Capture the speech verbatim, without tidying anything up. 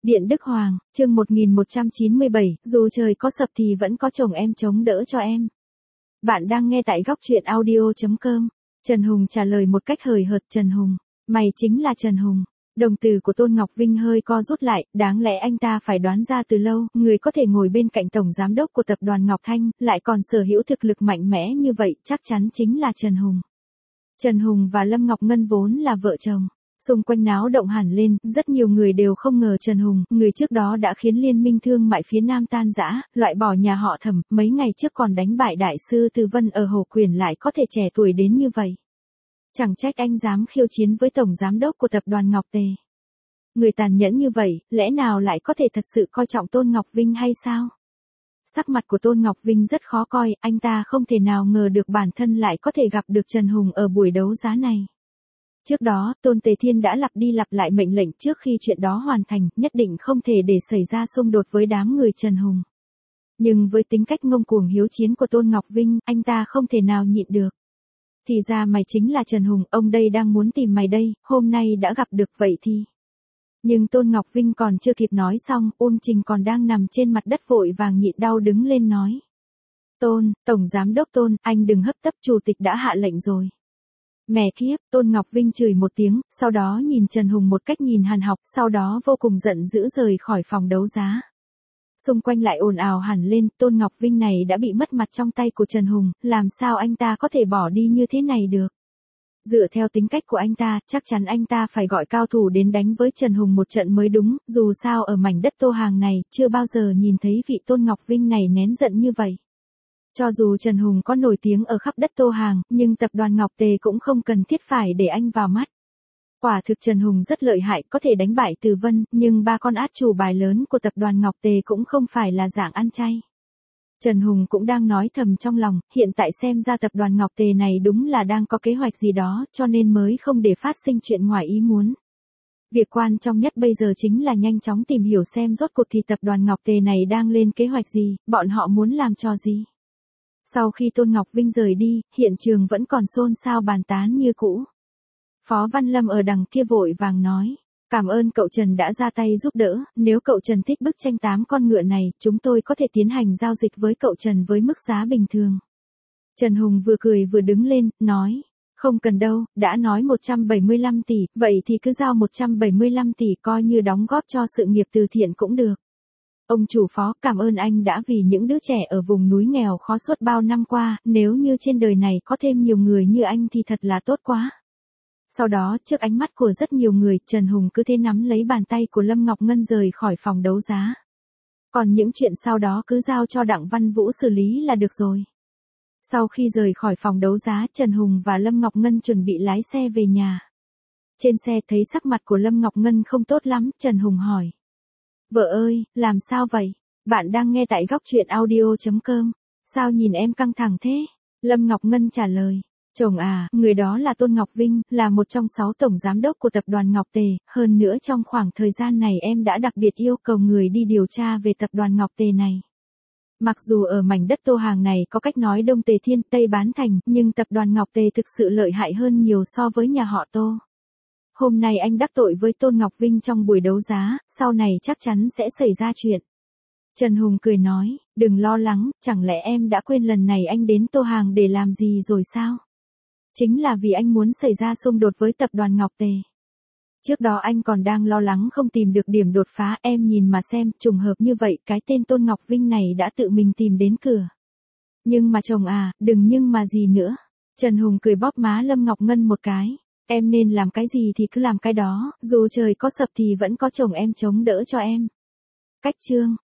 Điện Đức Hoàng, chương một nghìn một trăm chín mươi bảy, dù trời có sập thì vẫn có chồng em chống đỡ cho em. Bạn đang nghe tại góc truyện audio chấm com. Trần Hùng trả lời một cách hời hợt. Trần Hùng, mày chính là Trần Hùng. Đồng tử của Tôn Ngọc Vinh hơi co rút lại, đáng lẽ anh ta phải đoán ra từ lâu, người có thể ngồi bên cạnh tổng giám đốc của tập đoàn Ngọc Thanh, lại còn sở hữu thực lực mạnh mẽ như vậy, chắc chắn chính là Trần Hùng. Trần Hùng và Lâm Ngọc Ngân vốn là vợ chồng. Xung quanh náo động hẳn lên, rất nhiều người đều không ngờ Trần Hùng, người trước đó đã khiến liên minh thương mại phía Nam tan rã, loại bỏ nhà họ Thẩm, mấy ngày trước còn đánh bại đại sư Từ Vân ở Hồ Quyền lại có thể trẻ tuổi đến như vậy. Chẳng trách anh dám khiêu chiến với tổng giám đốc của tập đoàn Ngọc Tề. Người tàn nhẫn như vậy, lẽ nào lại có thể thật sự coi trọng Tôn Ngọc Vinh hay sao? Sắc mặt của Tôn Ngọc Vinh rất khó coi, anh ta không thể nào ngờ được bản thân lại có thể gặp được Trần Hùng ở buổi đấu giá này. Trước đó, Tôn Tề Thiên đã lặp đi lặp lại mệnh lệnh trước khi chuyện đó hoàn thành, nhất định không thể để xảy ra xung đột với đám người Trần Hùng. Nhưng với tính cách ngông cuồng hiếu chiến của Tôn Ngọc Vinh, anh ta không thể nào nhịn được. Thì ra mày chính là Trần Hùng, ông đây đang muốn tìm mày đây, hôm nay đã gặp được vậy thì. Nhưng Tôn Ngọc Vinh còn chưa kịp nói xong, Uông Trình còn đang nằm trên mặt đất vội vàng nhịn đau đứng lên nói. Tôn, tổng giám đốc Tôn, anh đừng hấp tấp, chủ tịch đã hạ lệnh rồi. Mẹ kiếp, Tôn Ngọc Vinh chửi một tiếng, sau đó nhìn Trần Hùng một cách nhìn hằn học, sau đó vô cùng giận dữ rời khỏi phòng đấu giá. Xung quanh lại ồn ào hẳn lên, Tôn Ngọc Vinh này đã bị mất mặt trong tay của Trần Hùng, làm sao anh ta có thể bỏ đi như thế này được. Dựa theo tính cách của anh ta, chắc chắn anh ta phải gọi cao thủ đến đánh với Trần Hùng một trận mới đúng, dù sao ở mảnh đất Tô Hàng này, chưa bao giờ nhìn thấy vị Tôn Ngọc Vinh này nén giận như vậy. Cho dù Trần Hùng có nổi tiếng ở khắp đất Tô Hàng, nhưng tập đoàn Ngọc Tề cũng không cần thiết phải để anh vào mắt. Quả thực Trần Hùng rất lợi hại, có thể đánh bại Từ Vân, nhưng ba con át chủ bài lớn của tập đoàn Ngọc Tề cũng không phải là dạng ăn chay. Trần Hùng cũng đang nói thầm trong lòng, hiện tại xem ra tập đoàn Ngọc Tề này đúng là đang có kế hoạch gì đó, cho nên mới không để phát sinh chuyện ngoài ý muốn. Việc quan trọng nhất bây giờ chính là nhanh chóng tìm hiểu xem rốt cuộc thì tập đoàn Ngọc Tề này đang lên kế hoạch gì, bọn họ muốn làm trò gì. Sau khi Tôn Ngọc Vinh rời đi, hiện trường vẫn còn xôn xao bàn tán như cũ. Phó Văn Lâm ở đằng kia vội vàng nói, cảm ơn cậu Trần đã ra tay giúp đỡ, nếu cậu Trần thích bức tranh tám con ngựa này, chúng tôi có thể tiến hành giao dịch với cậu Trần với mức giá bình thường. Trần Hùng vừa cười vừa đứng lên, nói, không cần đâu, đã nói một trăm bảy mươi lăm tỷ, vậy thì cứ giao một trăm bảy mươi lăm tỷ coi như đóng góp cho sự nghiệp từ thiện cũng được. Ông chủ Phó, cảm ơn anh đã vì những đứa trẻ ở vùng núi nghèo khó suốt bao năm qua, nếu như trên đời này có thêm nhiều người như anh thì thật là tốt quá. Sau đó, trước ánh mắt của rất nhiều người, Trần Hùng cứ thế nắm lấy bàn tay của Lâm Ngọc Ngân rời khỏi phòng đấu giá. Còn những chuyện sau đó cứ giao cho Đặng Văn Vũ xử lý là được rồi. Sau khi rời khỏi phòng đấu giá, Trần Hùng và Lâm Ngọc Ngân chuẩn bị lái xe về nhà. Trên xe thấy sắc mặt của Lâm Ngọc Ngân không tốt lắm, Trần Hùng hỏi. Vợ ơi, làm sao vậy? Bạn đang nghe tại góc truyện audio chấm com. Sao nhìn em căng thẳng thế? Lâm Ngọc Ngân trả lời. Chồng à, người đó là Tôn Ngọc Vinh, là một trong sáu tổng giám đốc của tập đoàn Ngọc Tề. Hơn nữa trong khoảng thời gian này em đã đặc biệt yêu cầu người đi điều tra về tập đoàn Ngọc Tề này. Mặc dù ở mảnh đất Tô Hàng này có cách nói Đông Tề Thiên, Tây Bán Thành, nhưng tập đoàn Ngọc Tề thực sự lợi hại hơn nhiều so với nhà họ Tô. Hôm nay anh đắc tội với Tôn Ngọc Vinh trong buổi đấu giá, sau này chắc chắn sẽ xảy ra chuyện. Trần Hùng cười nói, đừng lo lắng, chẳng lẽ em đã quên lần này anh đến Tô Hàng để làm gì rồi sao? Chính là vì anh muốn xảy ra xung đột với tập đoàn Ngọc Tề. Trước đó anh còn đang lo lắng không tìm được điểm đột phá, em nhìn mà xem, trùng hợp như vậy, cái tên Tôn Ngọc Vinh này đã tự mình tìm đến cửa. Nhưng mà chồng à, đừng nhưng mà gì nữa. Trần Hùng cười bóp má Lâm Ngọc Ngân một cái. Em nên làm cái gì thì cứ làm cái đó, dù trời có sập thì vẫn có chồng em chống đỡ cho em. Cách chương